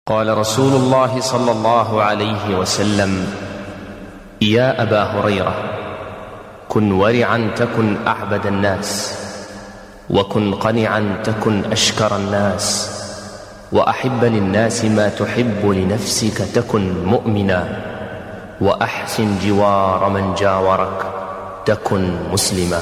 قال رسول الله صلى الله عليه وسلم: يا أبا هريرة، كن ورعا تكن أعبد الناس، وكن قنعا تكن أشكر الناس، وأحب للناس ما تحب لنفسك تكن مؤمنا، وأحسن جوار من جاورك تكن مسلما.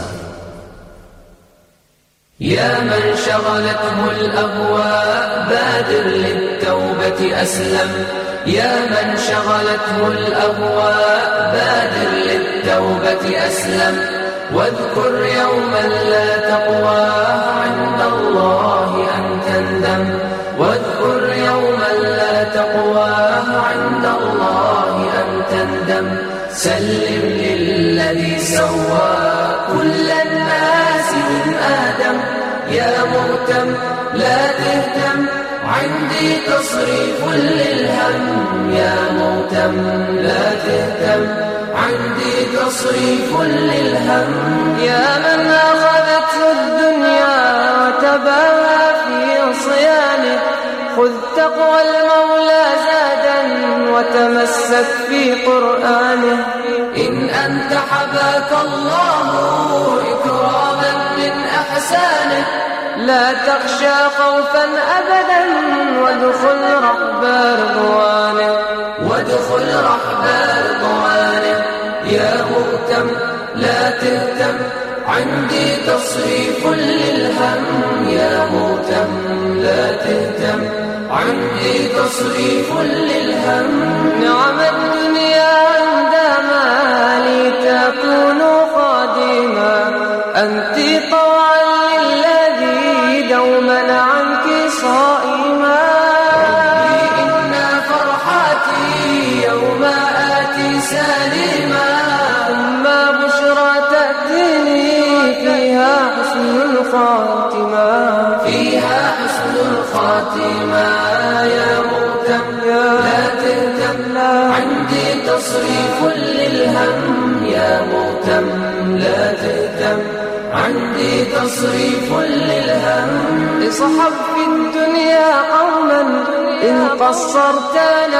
يا من شغلته الأهواء بادر للتوبة أسلم. يا من شغلته الأهواء بادر للتوبة أسلم. واذكر يوما لا تقوى عند الله أن تندم. واذكر يوما لا تقوى عند الله أن تندم. سلم للذي سوى كل الناس من آدم. يا مهتم لا تهتم، عندي تصريف للهم. يا مهتم لا تهتم، عندي تصريف للهم. يا من أخذته الدنيا وتباهى في عصيانه، خذ تقوى المولى زادا وتمسك في قرآنه. إن أنت حباك الله إكراما من أحسانه، لا تخشى خوفا أبدا وادخل رحب رضوانه. وادخل رحب رضوانه. يا مهتم لا تهتم، عندي تصريف للهم. يا مهتم لا تهتم، عندي تصريف للهم. نعم الدنيا عندما لي تكون خادما، أنت طوعا للذي دوما عنك صائما. ربي إن فرحاتي يوم آتي سالما، ثم بشرى تأتيني فيها حسن الخاتمة. فيها حسن الخاتمة. يا مهتم لا تهتم، عندي تصريف للهم. يا مهتم لا تهتم، عندي تصريف للهم. اصحب في الدنيا قوما إن قصرت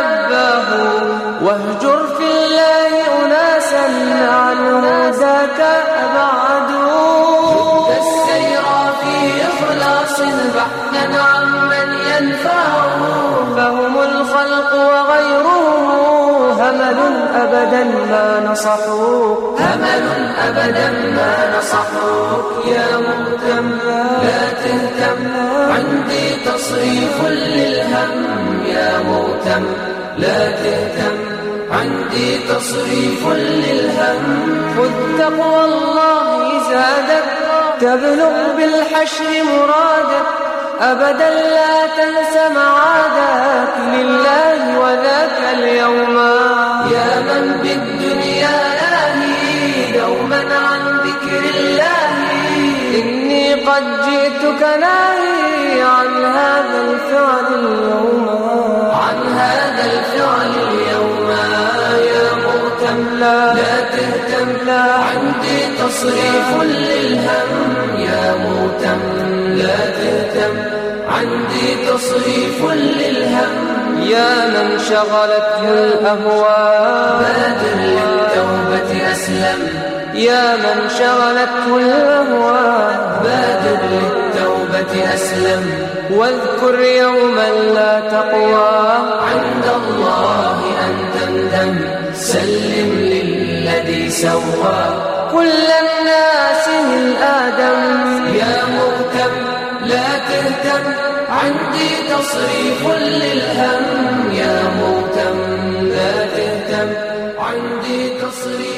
نباه، واهجر في الله أناسا عنه ذاك أبعد. جد السير في إخلاص بحثا عمن ينفعه، فهم الخلق وغيره همل أبدا ما نصحوا. همل أبدا ما نصحوا. يا مهتم لا تهتم، عندي تصريف للهم. يا مهتم لا تهتم، عندي تصريف للهم. خذ تقوى الله زادك، تبلغ بالحشر مرادك. أبدا لا تنس معادك لله وذاك اليوم. يا من بالدنيا لاهي دوما عن ذكر الله، إني قد جئتك ناهي عن هذا الفعل اليوم. عن هذا الفعل اليوم. يا مهتم لا تهتم، عندي تصريف للهم. يا مهتم لا تهتم، عندي تصريف للهم. يا من شغلته الأهواء بادر للتوبة أسلم. يا من شغلته الأهواء بادر للتوبة أسلم. واذكر يوما لا تقوى عند الله أن تندم. سلم للذي سوى كل الناس من آدم. يا مهتم لا تهتم، عندي تصريف للهم. يا مهتم لا تهتم، عندي تصريف